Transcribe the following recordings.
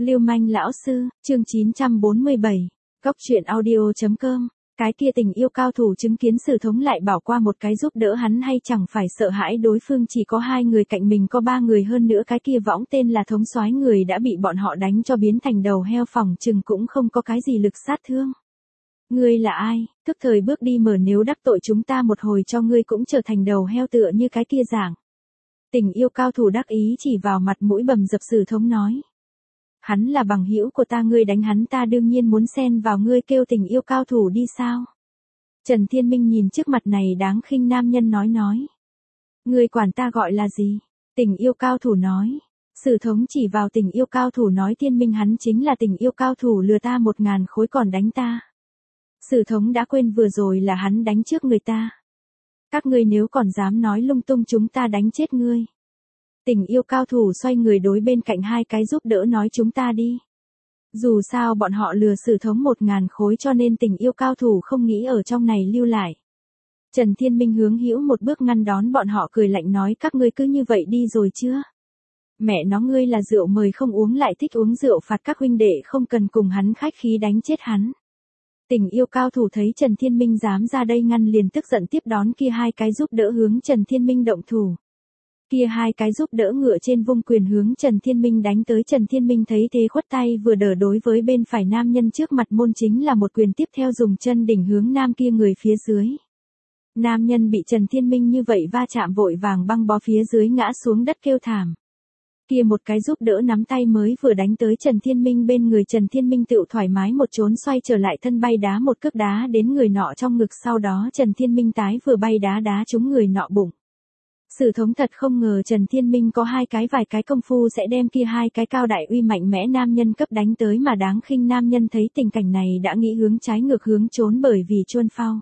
Lưu manh lão sư, chương 947, Góc truyện audio.com, cái kia tình yêu cao thủ chứng kiến Sử Thống lại bảo qua một cái giúp đỡ hắn hay chẳng phải sợ hãi đối phương chỉ có 2 người cạnh mình có 3 người hơn nữa cái kia võng tên là Thống soái người đã bị bọn họ đánh cho biến thành đầu heo phòng chừng cũng không có cái gì lực sát thương. Ngươi là ai, tức thời bước đi mở nếu đắc tội chúng ta một hồi cho ngươi cũng trở thành đầu heo tựa như cái kia dạng. Tình yêu cao thủ đắc ý chỉ vào mặt mũi bầm dập Sử Thống nói. Hắn là bằng hữu của ta ngươi đánh hắn ta đương nhiên muốn xen vào ngươi kêu tình yêu cao thủ đi sao. Trần Thiên Minh nhìn trước mặt này đáng khinh nam nhân nói. Ngươi quản ta gọi là gì? Tình yêu cao thủ nói. Sử Thống chỉ vào tình yêu cao thủ nói Thiên Minh hắn chính là tình yêu cao thủ lừa ta 1000 khối còn đánh ta. Sử Thống đã quên vừa rồi là hắn đánh trước người ta. Các ngươi nếu còn dám nói lung tung chúng ta đánh chết ngươi. Tình yêu cao thủ xoay người đối bên cạnh 2 cái giúp đỡ nói chúng ta đi. Dù sao bọn họ lừa Sử Thống 1000 khối cho nên tình yêu cao thủ không nghĩ ở trong này lưu lại. Trần Thiên Minh hướng hữu một bước ngăn đón bọn họ cười lạnh nói các ngươi cứ như vậy đi rồi chưa? Mẹ nó ngươi là rượu mời không uống lại thích uống rượu phạt các huynh đệ không cần cùng hắn khách khí đánh chết hắn. Tình yêu cao thủ thấy Trần Thiên Minh dám ra đây ngăn liền tức giận tiếp đón kia 2 cái giúp đỡ hướng Trần Thiên Minh động thủ. Kia 2 cái giúp đỡ ngựa trên vung quyền hướng Trần Thiên Minh đánh tới Trần Thiên Minh thấy thế khuất tay vừa đỡ đối với bên phải nam nhân trước mặt môn chính là một quyền tiếp theo dùng chân đỉnh hướng nam kia người phía dưới. Nam nhân bị Trần Thiên Minh như vậy va chạm vội vàng băng bó phía dưới ngã xuống đất kêu thảm. Kia một cái giúp đỡ nắm tay mới vừa đánh tới Trần Thiên Minh bên người Trần Thiên Minh tự thoải mái một trốn xoay trở lại thân bay đá một cước đá đến người nọ trong ngực sau đó Trần Thiên Minh tái vừa bay đá trúng người nọ bụng. Sử Thống thật không ngờ Trần Thiên Minh có vài cái công phu sẽ đem kia 2 cái cao đại uy mạnh mẽ nam nhân cấp đánh tới mà đáng khinh nam nhân thấy tình cảnh này đã nghĩ hướng trái ngược hướng trốn bởi vì chuôn phao.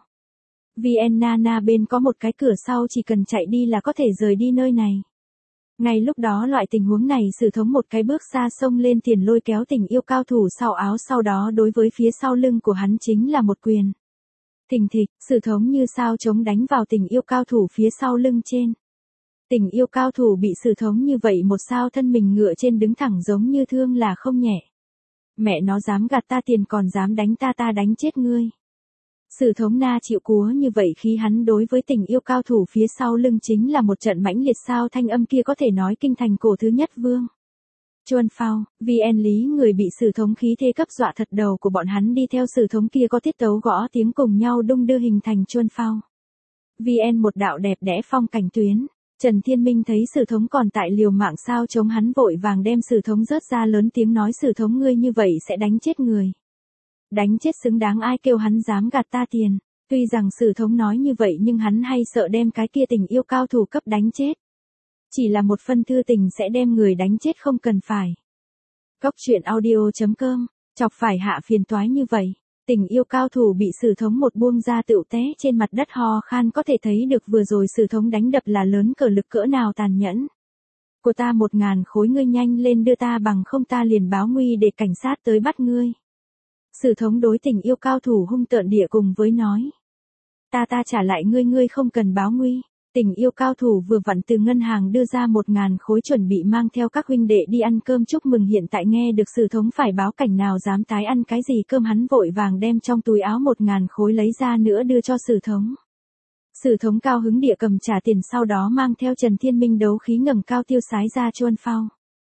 Vienna bên có một cái cửa sau chỉ cần chạy đi là có thể rời đi nơi này. Ngay lúc đó loại tình huống này Sử Thống một cái bước xa xông lên tiền lôi kéo tình yêu cao thủ sau áo sau đó đối với phía sau lưng của hắn chính là một quyền. Thình thịch, Sử Thống như sao chống đánh vào tình yêu cao thủ phía sau lưng trên. Tình yêu cao thủ bị Sử Thống như vậy một sao thân mình ngựa trên đứng thẳng giống như thương là không nhẹ. Mẹ nó dám gạt ta tiền còn dám đánh ta đánh chết ngươi. Sử Thống na chịu cúa như vậy khi hắn đối với tình yêu cao thủ phía sau lưng chính là một trận mãnh liệt sao thanh âm kia có thể nói kinh thành cổ thứ nhất vương. Chuôn phao, VN lý người bị Sử Thống khí thế cấp dọa thật đầu của bọn hắn đi theo Sử Thống kia có tiết tấu gõ tiếng cùng nhau đung đưa hình thành chuôn phao. VN một đạo đẹp đẽ phong cảnh tuyến. Trần Thiên Minh thấy Sử Thống còn tại liều mạng sao chống hắn vội vàng đem Sử Thống rớt ra lớn tiếng nói Sử Thống ngươi như vậy sẽ đánh chết người. Đánh chết xứng đáng ai kêu hắn dám gạt ta tiền. Tuy rằng Sử Thống nói như vậy nhưng hắn hay sợ đem cái kia tình yêu cao thủ cấp đánh chết. Chỉ là một phân thư tình sẽ đem người đánh chết không cần phải. Góc truyện audio.com, chọc phải hạ phiền toái như vậy. Tình yêu cao thủ bị Sử Thống một buông ra tựu té trên mặt đất ho khan có thể thấy được vừa rồi Sử Thống đánh đập là lớn cờ lực cỡ nào tàn nhẫn. Của ta 1000 khối ngươi nhanh lên đưa ta bằng không ta liền báo nguy để cảnh sát tới bắt ngươi. Sử Thống đối tình yêu cao thủ hung tợn địa cùng với nói. Ta trả lại ngươi không cần báo nguy. Tình yêu cao thủ vừa vặn từ ngân hàng đưa ra 1000 khối chuẩn bị mang theo các huynh đệ đi ăn cơm chúc mừng hiện tại nghe được Sử Thống phải báo cảnh nào dám tái ăn cái gì cơm hắn vội vàng đem trong túi áo 1000 khối lấy ra nữa đưa cho Sử Thống. Sử Thống cao hứng địa cầm trả tiền sau đó mang theo Trần Thiên Minh đấu khí ngẩng cao tiêu sái ra chuôn phao.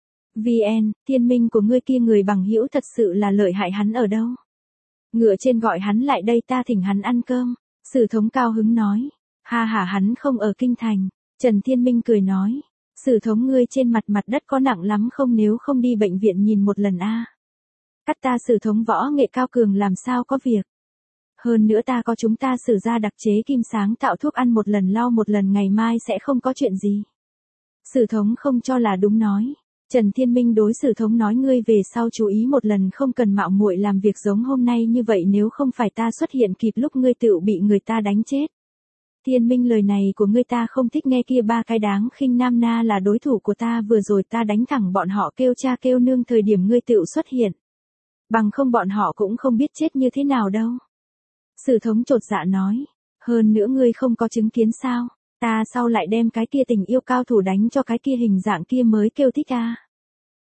VN, Thiên Minh của ngươi kia người bằng hữu thật sự là lợi hại hắn ở đâu? Ngựa trên gọi hắn lại đây ta thỉnh hắn ăn cơm. Sử Thống cao hứng nói. Ha ha hắn không ở kinh thành. Trần Thiên Minh cười nói. Sử Thống ngươi trên mặt đất có nặng lắm không nếu không đi bệnh viện nhìn một lần a. Cắt ta Sử Thống võ nghệ cao cường làm sao có việc. Hơn nữa ta có chúng ta sử ra đặc chế kim sáng tạo thuốc ăn một lần lau một lần ngày mai sẽ không có chuyện gì. Sử Thống không cho là đúng nói. Trần Thiên Minh đối Sử Thống nói ngươi về sau chú ý một lần không cần mạo muội làm việc giống hôm nay như vậy nếu không phải ta xuất hiện kịp lúc ngươi tự bị người ta đánh chết. Thiên Minh lời này của ngươi ta không thích nghe kia 3 cái đáng khinh nam na là đối thủ của ta vừa rồi ta đánh thẳng bọn họ kêu cha kêu nương thời điểm ngươi tự xuất hiện. Bằng không bọn họ cũng không biết chết như thế nào đâu. Sử Thống chột dạ nói. Hơn nữa ngươi không có chứng kiến sao. Ta sau lại đem cái kia tình yêu cao thủ đánh cho cái kia hình dạng kia mới kêu thích a.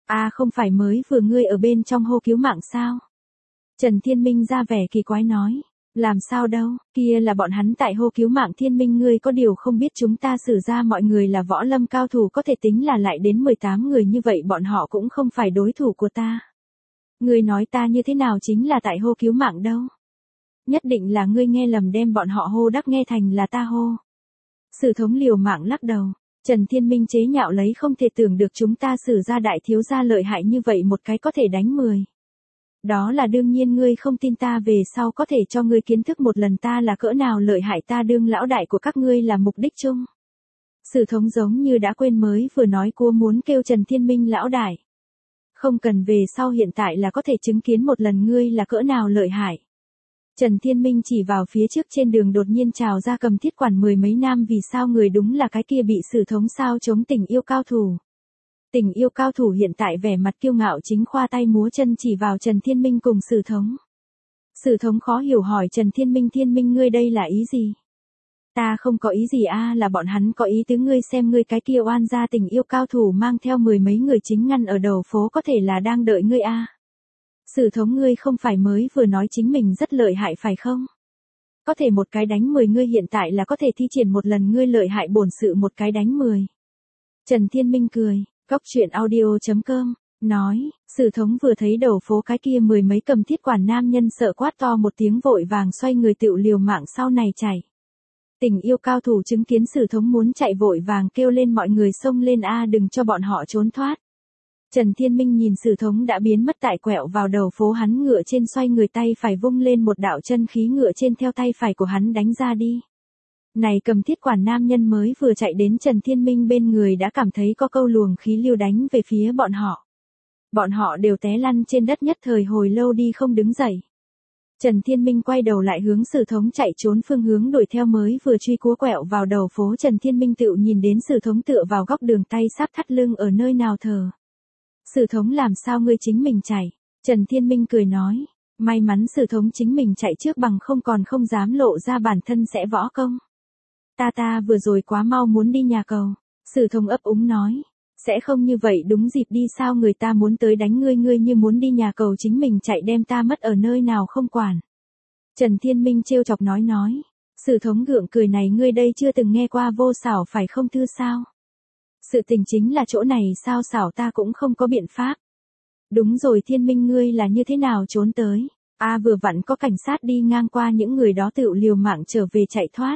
Không phải mới vừa ngươi ở bên trong hô cứu mạng sao? Trần Thiên Minh ra vẻ kỳ quái nói. Làm sao đâu, kia là bọn hắn tại hô cứu mạng. Thiên Minh, ngươi có điều không biết chúng ta xử ra mọi người là võ lâm cao thủ, có thể tính là lại đến 18 người như vậy bọn họ cũng không phải đối thủ của ta. Ngươi nói ta như thế nào chính là tại hô cứu mạng đâu. Nhất định là ngươi nghe lầm, đem bọn họ hô đắc nghe thành là ta hô. Sử thống liều mạng lắc đầu. Trần Thiên Minh chế nhạo lấy, không thể tưởng được chúng ta xử ra đại thiếu gia lợi hại như vậy, một cái có thể đánh 10. Đó là đương nhiên, ngươi không tin ta về sau có thể cho ngươi kiến thức một lần ta là cỡ nào lợi hại, ta đương lão đại của các ngươi là mục đích chung. Sử thống giống như đã quên mới vừa nói cô muốn kêu Trần Thiên Minh lão đại. Không cần, về sau hiện tại là có thể chứng kiến một lần ngươi là cỡ nào lợi hại. Trần Thiên Minh chỉ vào phía trước trên đường đột nhiên trào ra cầm thiết quản 10 mấy nam, vì sao người đúng là cái kia bị Sử thống sao chống tình yêu cao thủ. Tình yêu cao thủ hiện tại vẻ mặt kiêu ngạo chính khoa tay múa chân chỉ vào Trần Thiên Minh cùng Sử thống. Sử thống khó hiểu hỏi Trần Thiên Minh, Thiên Minh ngươi đây là ý gì? Ta không có ý gì là bọn hắn có ý tứ, ngươi xem ngươi cái kia oan gia tình yêu cao thủ mang theo 10 mấy người chính ngăn ở đầu phố, có thể là đang đợi ngươi Sử thống, ngươi không phải mới vừa nói chính mình rất lợi hại phải không? Có thể một cái đánh 10, ngươi hiện tại là có thể thi triển một lần ngươi lợi hại bổn sự một cái đánh 10. Trần Thiên Minh cười. Góc truyện audio.com, nói, Sử thống vừa thấy đầu phố cái kia 10 mấy cầm thiết quản nam nhân sợ quát to một tiếng, vội vàng xoay người tựu liều mạng sau này chạy. Tình yêu cao thủ chứng kiến Sử thống muốn chạy vội vàng kêu lên mọi người xông lên đừng cho bọn họ trốn thoát. Trần Thiên Minh nhìn Sử thống đã biến mất tại quẹo vào đầu phố, hắn ngựa trên xoay người, tay phải vung lên một đạo chân khí, ngựa trên theo tay phải của hắn đánh ra đi. Này cầm thiết quản nam nhân mới vừa chạy đến Trần Thiên Minh bên người đã cảm thấy có câu luồng khí lưu đánh về phía bọn họ. Bọn họ đều té lăn trên đất, nhất thời hồi lâu đi không đứng dậy. Trần Thiên Minh quay đầu lại hướng Sử thống chạy trốn phương hướng đuổi theo, mới vừa truy cúa quẹo vào đầu phố, Trần Thiên Minh tựu nhìn đến Sử thống tựa vào góc đường, tay sáp thắt lưng ở nơi nào thở. Sử thống, làm sao ngươi chính mình chạy? Trần Thiên Minh cười nói, may mắn Sử thống chính mình chạy trước, bằng không còn không dám lộ ra bản thân sẽ võ công. Ta vừa rồi quá mau muốn đi nhà cầu. Sử thống ấp úng nói, sẽ không như vậy đúng dịp đi sao, người ta muốn tới đánh ngươi, ngươi như muốn đi nhà cầu chính mình chạy, đem ta mất ở nơi nào không quản. Trần Thiên Minh trêu chọc nói. Sử thống gượng cười, này ngươi đây chưa từng nghe qua vô xảo phải không thư sao? Sự tình chính là chỗ này sao, xảo ta cũng không có biện pháp. Đúng rồi Thiên Minh, ngươi là như thế nào trốn tới? Vừa vặn có cảnh sát đi ngang qua, những người đó tựu liều mạng trở về chạy thoát.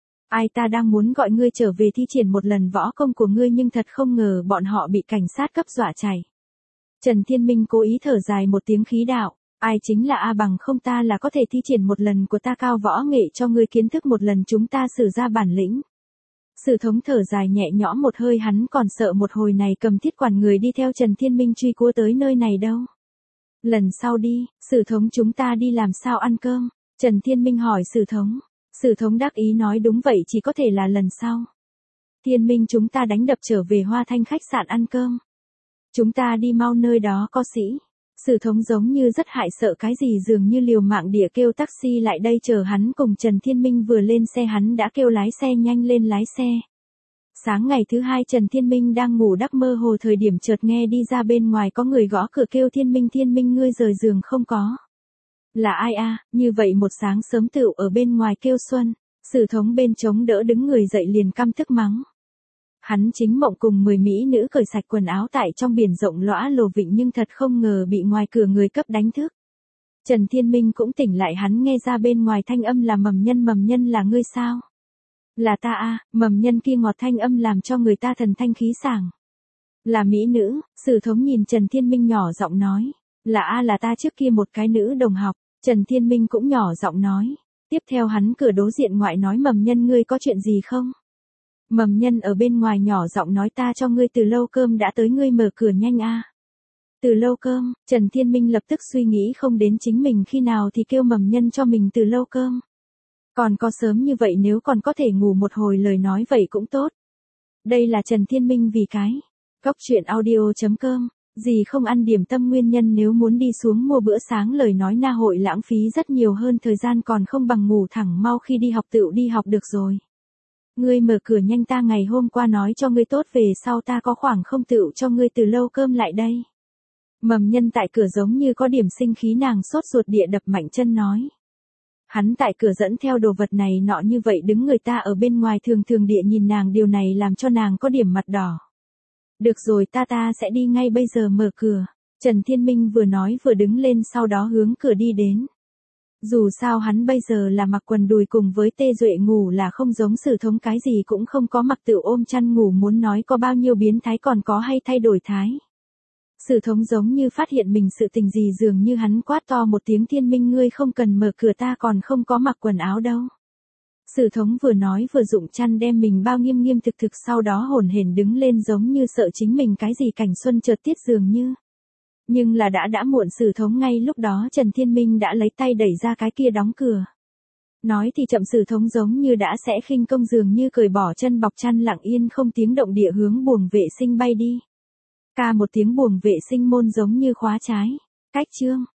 Ta đang muốn gọi ngươi trở về thi triển một lần võ công của ngươi, nhưng thật không ngờ bọn họ bị cảnh sát cấp dọa chạy. Trần Thiên Minh cố ý thở dài một tiếng khí đạo, ai chính là bằng không ta là có thể thi triển một lần của ta cao võ nghệ cho ngươi kiến thức một lần chúng ta sử ra bản lĩnh. Sử thống thở dài nhẹ nhõm một hơi, hắn còn sợ một hồi này cầm thiết quản người đi theo Trần Thiên Minh truy cúa tới nơi này đâu. Lần sau đi, Sử thống, chúng ta đi làm sao ăn cơm? Trần Thiên Minh hỏi Sử thống. Sử thống đắc ý nói, đúng vậy, chỉ có thể là lần sau. Thiên Minh, chúng ta đánh đập trở về Hoa Thanh khách sạn ăn cơm. Chúng ta đi mau, nơi đó có sĩ. Sử thống giống như rất hại sợ cái gì, dường như liều mạng địa kêu taxi lại đây chờ hắn cùng Trần Thiên Minh vừa lên xe hắn đã kêu lái xe nhanh lên lái xe. Sáng ngày thứ hai Trần Thiên Minh đang ngủ đắc mơ hồ thời điểm chợt nghe đi ra bên ngoài có người gõ cửa kêu Thiên Minh, Thiên Minh ngươi rời giường không có? Là ai như vậy một sáng sớm tựu ở bên ngoài kêu xuân. Sử thống bên chống đỡ đứng người dậy liền căm tức mắng. Hắn chính mộng cùng 10 mỹ nữ cởi sạch quần áo tại trong biển rộng lõa lồ vịnh, nhưng thật không ngờ bị ngoài cửa người cấp đánh thức. Trần Thiên Minh cũng tỉnh lại, hắn nghe ra bên ngoài thanh âm là Mầm Nhân là ngươi sao? Là ta Mầm Nhân kia ngọt thanh âm làm cho người ta thần thanh khí sảng. Là mỹ nữ, Sử thống nhìn Trần Thiên Minh nhỏ giọng nói. Là ta trước kia một cái nữ đồng học. Trần Thiên Minh cũng nhỏ giọng nói. Tiếp theo hắn cửa đối diện ngoại nói, Mầm Nhân ngươi có chuyện gì không? Mầm Nhân ở bên ngoài nhỏ giọng nói, ta cho ngươi từ lâu cơm đã tới, ngươi mở cửa nhanh Từ lâu cơm, Trần Thiên Minh lập tức suy nghĩ không đến chính mình khi nào thì kêu Mầm Nhân cho mình từ lâu cơm. Còn có sớm như vậy, nếu còn có thể ngủ một hồi lời nói vậy cũng tốt. Đây là Trần Thiên Minh vì cái. Góc truyện audio.com, gì không ăn điểm tâm nguyên nhân, nếu muốn đi xuống mua bữa sáng lời nói na hội lãng phí rất nhiều hơn thời gian, còn không bằng ngủ thẳng mau khi đi học tựu đi học được rồi. Ngươi mở cửa nhanh, ta ngày hôm qua nói cho ngươi tốt, về sau ta có khoảng không tựu cho ngươi từ lâu cơm lại đây. Mầm Nhân tại cửa giống như có điểm sinh khí, nàng sốt ruột địa đập mạnh chân nói. Hắn tại cửa dẫn theo đồ vật này nọ như vậy đứng, người ta ở bên ngoài thường thường địa nhìn nàng, điều này làm cho nàng có điểm mặt đỏ. Được rồi, ta sẽ đi ngay bây giờ, mở cửa. Trần Thiên Minh vừa nói vừa đứng lên, sau đó hướng cửa đi đến. Dù sao hắn bây giờ là mặc quần đùi cùng với Tê Duệ ngủ là không giống Sử Thống, cái gì cũng không có mặc, tự ôm chăn ngủ, muốn nói có bao nhiêu biến thái còn có hay thay đổi thái. Sử Thống giống như phát hiện mình sự tình gì, dường như hắn quát to một tiếng, Thiên Minh ngươi không cần mở cửa, ta còn không có mặc quần áo đâu. Sử Thống vừa nói vừa dụng chăn đem mình bao nghiêm nghiêm thực thực, sau đó hổn hển đứng lên giống như sợ chính mình cái gì cảnh xuân chợt tiết dường như. Nhưng là đã muộn, Sử Thống ngay lúc đó Trần Thiên Minh đã lấy tay đẩy ra cái kia đóng cửa. Nói thì chậm, Sử Thống giống như đã sẽ khinh công, dường như cởi bỏ chân bọc chăn, lặng yên không tiếng động địa hướng buồng vệ sinh bay đi. Ca một tiếng, buồng vệ sinh môn giống như khóa trái. Cách chương